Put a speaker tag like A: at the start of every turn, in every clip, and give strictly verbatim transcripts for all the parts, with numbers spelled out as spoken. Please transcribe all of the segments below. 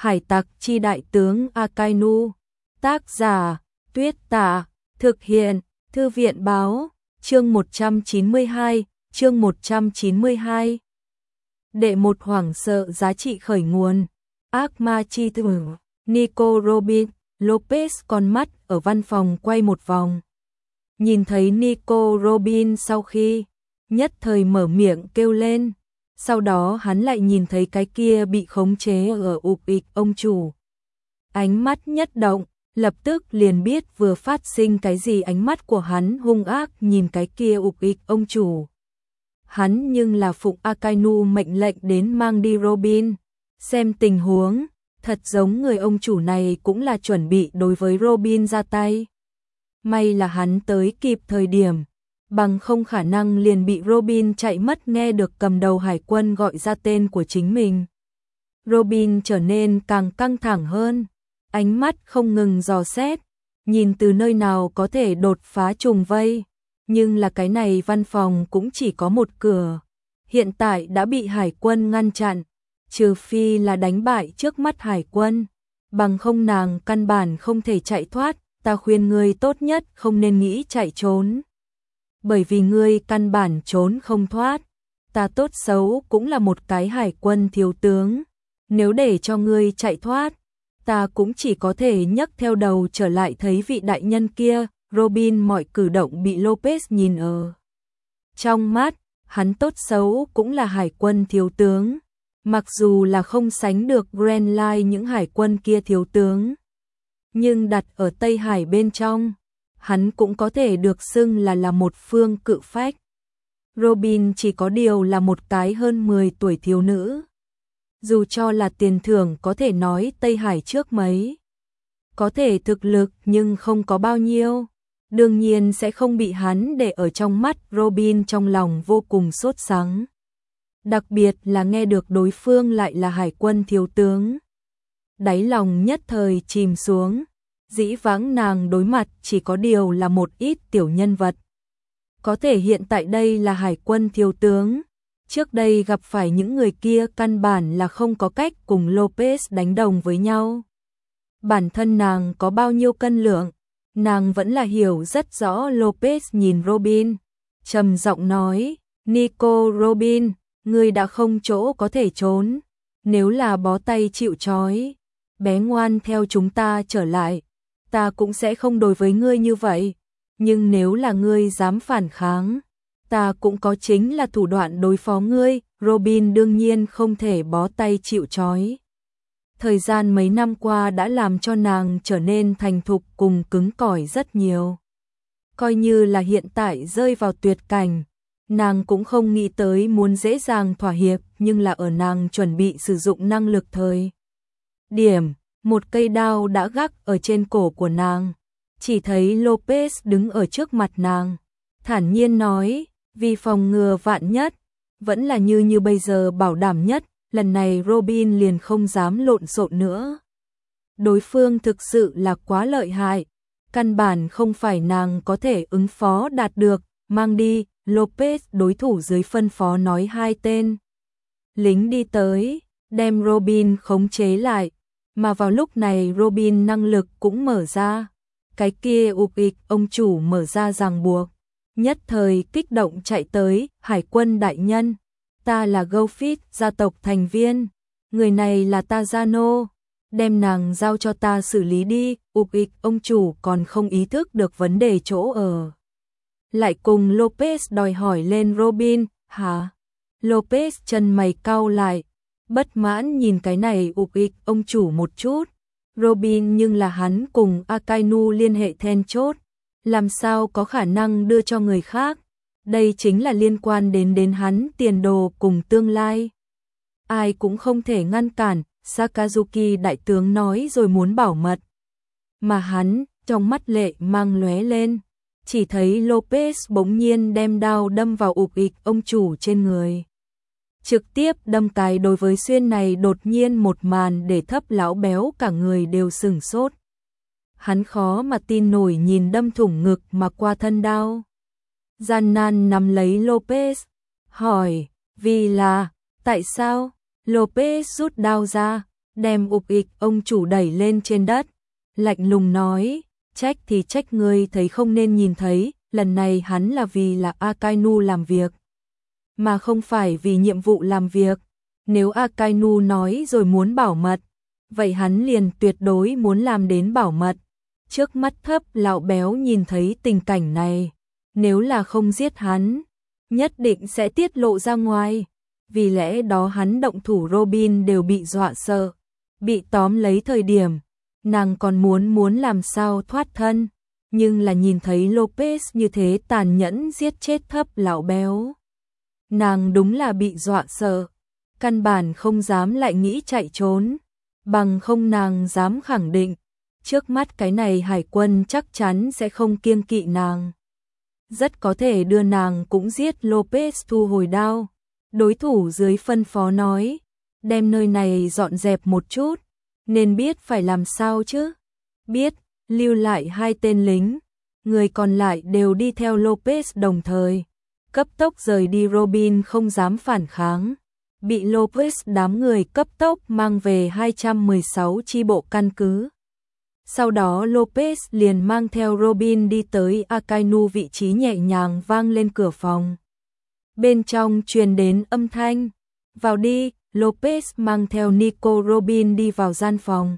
A: Hải tặc chi đại tướng Akainu. Tác giả, Tuyết Tả. Thực hiện, Thư viện báo. Chương một trăm chín mươi hai, chương một trăm chín mươi hai. Đệ một hoảng sợ giá trị khởi nguồn. Ác ma chi tử. Nico Robin Lopez con mắt ở văn phòng quay một vòng. Nhìn thấy Nico Robin sau khi nhất thời mở miệng kêu lên. Sau đó hắn lại nhìn thấy cái kia bị khống chế ở ục ịch ông chủ. Ánh mắt nhất động, lập tức liền biết vừa phát sinh cái gì. Ánh mắt của hắn hung ác nhìn cái kia ục ịch ông chủ. Hắn nhưng là phụng Akainu mệnh lệnh đến mang đi Robin. Xem tình huống, thật giống người ông chủ này cũng là chuẩn bị đối với Robin ra tay. May là hắn tới kịp thời điểm, bằng không khả năng liền bị Robin chạy mất. Nghe được cầm đầu hải quân gọi ra tên của chính mình, Robin trở nên càng căng thẳng hơn, ánh mắt không ngừng dò xét, nhìn từ nơi nào có thể đột phá trùng vây. Nhưng là cái này văn phòng cũng chỉ có một cửa, hiện tại đã bị hải quân ngăn chặn, trừ phi là đánh bại trước mắt hải quân, bằng không nàng căn bản không thể chạy thoát. Ta khuyên ngươi tốt nhất không nên nghĩ chạy trốn, bởi vì ngươi căn bản trốn không thoát. Ta tốt xấu cũng là một cái hải quân thiếu tướng, nếu để cho ngươi chạy thoát, ta cũng chỉ có thể nhấc theo đầu trở lại thấy vị đại nhân kia. Robin mọi cử động bị Lopez nhìn ở trong mắt, hắn tốt xấu cũng là hải quân thiếu tướng, mặc dù là không sánh được Grand Line những hải quân kia thiếu tướng, nhưng đặt ở Tây Hải bên trong, hắn cũng có thể được xưng là là một phương cự phách. Robin chỉ có điều là một cái hơn mười tuổi thiếu nữ. Dù cho là tiền thưởng có thể nói Tây Hải trước mấy, có thể thực lực nhưng không có bao nhiêu, đương nhiên sẽ không bị hắn để ở trong mắt. Robin trong lòng vô cùng sốt sắng, đặc biệt là nghe được đối phương lại là hải quân thiếu tướng. Đáy lòng nhất thời chìm xuống, dĩ vãng nàng đối mặt chỉ có điều là một ít tiểu nhân vật. Có thể hiện tại đây là hải quân thiếu tướng, trước đây gặp phải những người kia căn bản là không có cách cùng Lopez đánh đồng với nhau. Bản thân nàng có bao nhiêu cân lượng, nàng vẫn là hiểu rất rõ. Lopez nhìn Robin, trầm giọng nói, Nico Robin, ngươi đã không chỗ có thể trốn, nếu là bó tay chịu trói, bé ngoan theo chúng ta trở lại, ta cũng sẽ không đối với ngươi như vậy, nhưng nếu là ngươi dám phản kháng, ta cũng có chính là thủ đoạn đối phó ngươi. Robin đương nhiên không thể bó tay chịu trói. Thời gian mấy năm qua đã làm cho nàng trở nên thành thục cùng cứng cỏi rất nhiều. Coi như là hiện tại rơi vào tuyệt cảnh, nàng cũng không nghĩ tới muốn dễ dàng thỏa hiệp, nhưng là ở nàng chuẩn bị sử dụng năng lực thời điểm, một cây đao đã gác ở trên cổ của nàng. Chỉ thấy Lopez đứng ở trước mặt nàng, thản nhiên nói, vì phòng ngừa vạn nhất, vẫn là như như bây giờ bảo đảm nhất. Lần này Robin liền không dám lộn xộn nữa. Đối phương thực sự là quá lợi hại, căn bản không phải nàng có thể ứng phó đạt được. Mang đi. Lopez đối thủ dưới phân phó nói. Hai tên lính đi tới, đem Robin khống chế lại, mà vào lúc này Robin năng lực cũng mở ra. Cái kia ục ịch ông chủ mở ra ràng buộc, nhất thời kích động chạy tới, hải quân đại nhân, ta là Goldfish gia tộc thành viên, người này là Tazano, đem nàng giao cho ta xử lý đi. Ục ịch ông chủ còn không ý thức được vấn đề chỗ ở, lại cùng Lopez đòi hỏi lên. Robin, hả? Lopez chân mày cau lại, bất mãn nhìn cái này ục ịch ông chủ một chút. Robin nhưng là hắn cùng Akainu liên hệ then chốt, làm sao có khả năng đưa cho người khác, đây chính là liên quan đến đến hắn tiền đồ cùng tương lai. Ai cũng không thể ngăn cản, Sakazuki đại tướng nói rồi muốn bảo mật. Mà hắn, trong mắt lệ mang lóe lên, chỉ thấy Lopez bỗng nhiên đem đao đâm vào ục ịch ông chủ trên người. Trực tiếp đâm cái đối với xuyên này đột nhiên một màn để thấp lão béo cả người đều sửng sốt. Hắn khó mà tin nổi nhìn đâm thủng ngực mà qua thân đao. Gian nan nắm lấy Lopez, hỏi, vì là, tại sao? Lopez rút đao ra, đem ục ịch ông chủ đẩy lên trên đất, lạnh lùng nói, trách thì trách ngươi thấy không nên nhìn thấy, lần này hắn là vì là Akainu làm việc, mà không phải vì nhiệm vụ làm việc. Nếu Akainu nói rồi muốn bảo mật, vậy hắn liền tuyệt đối muốn làm đến bảo mật. Trước mắt thấp lão béo nhìn thấy tình cảnh này, nếu là không giết hắn, nhất định sẽ tiết lộ ra ngoài. Vì lẽ đó hắn động thủ Robin đều bị dọa sợ, bị tóm lấy thời điểm, nàng còn muốn muốn làm sao thoát thân, nhưng là nhìn thấy Lopez như thế tàn nhẫn giết chết thấp lão béo. Nàng đúng là bị dọa sợ, căn bản không dám lại nghĩ chạy trốn, bằng không nàng dám khẳng định, trước mắt cái này hải quân chắc chắn sẽ không kiêng kỵ nàng. Rất có thể đưa nàng cũng giết. Lopez thu hồi đao, đối thủ dưới phân phó nói, đem nơi này dọn dẹp một chút, nên biết phải làm sao chứ. Biết, lưu lại hai tên lính, người còn lại đều đi theo Lopez đồng thời, cấp tốc rời đi. Robin không dám phản kháng, bị Lopez đám người cấp tốc mang về hai trăm mười sáu chi bộ căn cứ. Sau đó Lopez liền mang theo Robin đi tới Akainu, vị trí nhẹ nhàng vang lên cửa phòng. Bên trong truyền đến âm thanh, vào đi. Lopez mang theo Nico Robin đi vào gian phòng.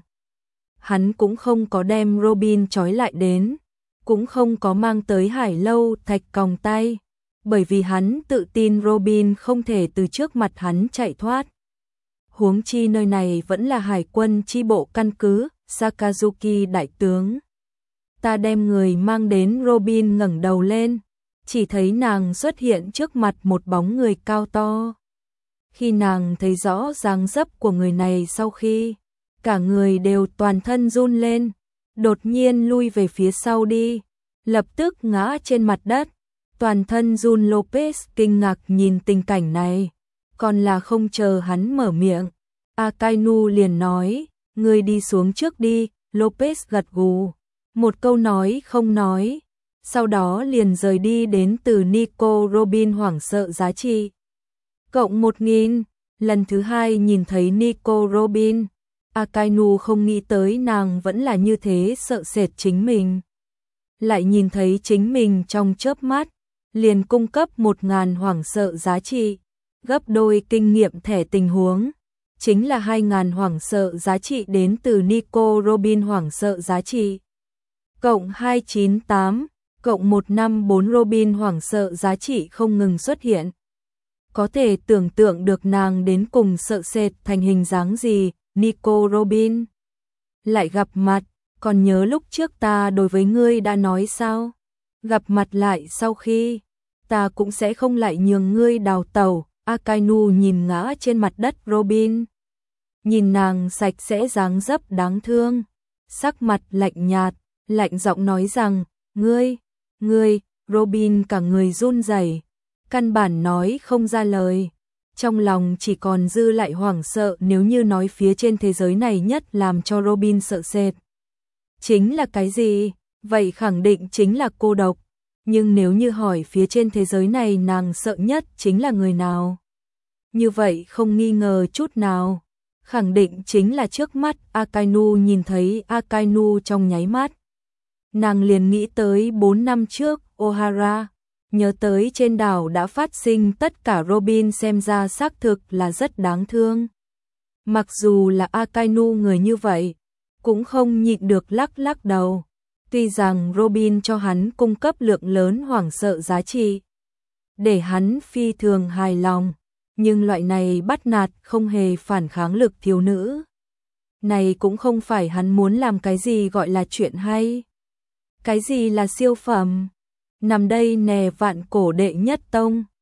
A: Hắn cũng không có đem Robin trói lại đến, cũng không có mang tới hải lâu thạch còng tay, bởi vì hắn tự tin Robin không thể từ trước mặt hắn chạy thoát. Huống chi nơi này vẫn là hải quân chi bộ căn cứ. Sakazuki đại tướng, ta đem người mang đến. Robin ngẩng đầu lên, chỉ thấy nàng xuất hiện trước mặt một bóng người cao to. Khi nàng thấy rõ dáng dấp của người này, sau khi cả người đều toàn thân run lên, đột nhiên lui về phía sau đi, lập tức ngã trên mặt đất, toàn thân run. Lopez kinh ngạc nhìn tình cảnh này, còn là không chờ hắn mở miệng, Akainu liền nói, ngươi đi xuống trước đi. Lopez gật gù, một câu nói không nói, sau đó liền rời đi. Đến từ Nico Robin hoảng sợ giá trị cộng một nghìn. Lần thứ hai nhìn thấy Nico Robin, Akainu không nghĩ tới nàng vẫn là như thế sợ sệt chính mình. Lại nhìn thấy chính mình trong chớp mắt, liền cung cấp một ngàn hoảng sợ giá trị, gấp đôi kinh nghiệm thẻ tình huống. Chính là hai ngàn hoảng sợ giá trị đến từ Nico Robin hoảng sợ giá trị. Cộng hai trăm chín mươi tám, cộng một trăm năm mươi bốn Robin hoảng sợ giá trị không ngừng xuất hiện. Có thể tưởng tượng được nàng đến cùng sợ sệt thành hình dáng gì. Nico Robin, lại gặp mặt, còn nhớ lúc trước ta đối với ngươi đã nói sao? Gặp mặt lại sau khi, ta cũng sẽ không lại nhường ngươi đào tẩu. Akainu nhìn ngã trên mặt đất Robin, nhìn nàng sạch sẽ dáng dấp đáng thương, sắc mặt lạnh nhạt, lạnh giọng nói rằng, ngươi, ngươi. Robin cả người run rẩy, căn bản nói không ra lời, trong lòng chỉ còn dư lại hoảng sợ. Nếu như nói phía trên thế giới này nhất làm cho Robin sợ sệt chính là cái gì, vậy khẳng định chính là cô độc. Nhưng nếu như hỏi phía trên thế giới này nàng sợ nhất chính là người nào, như vậy không nghi ngờ chút nào, khẳng định chính là trước mắt Akainu. Nhìn thấy Akainu trong nháy mắt, nàng liền nghĩ tới bốn năm trước Ohara, nhớ tới trên đảo đã phát sinh tất cả. Robin xem ra xác thực là rất đáng thương. Mặc dù là Akainu người như vậy, cũng không nhịn được lắc lắc đầu. Tuy rằng Robin cho hắn cung cấp lượng lớn hoảng sợ giá trị, để hắn phi thường hài lòng, nhưng loại này bắt nạt không hề phản kháng lực thiếu nữ này cũng không phải hắn muốn làm. Cái gì gọi là chuyện hay, cái gì là siêu phẩm, nằm đây nè vạn cổ đệ nhất tông.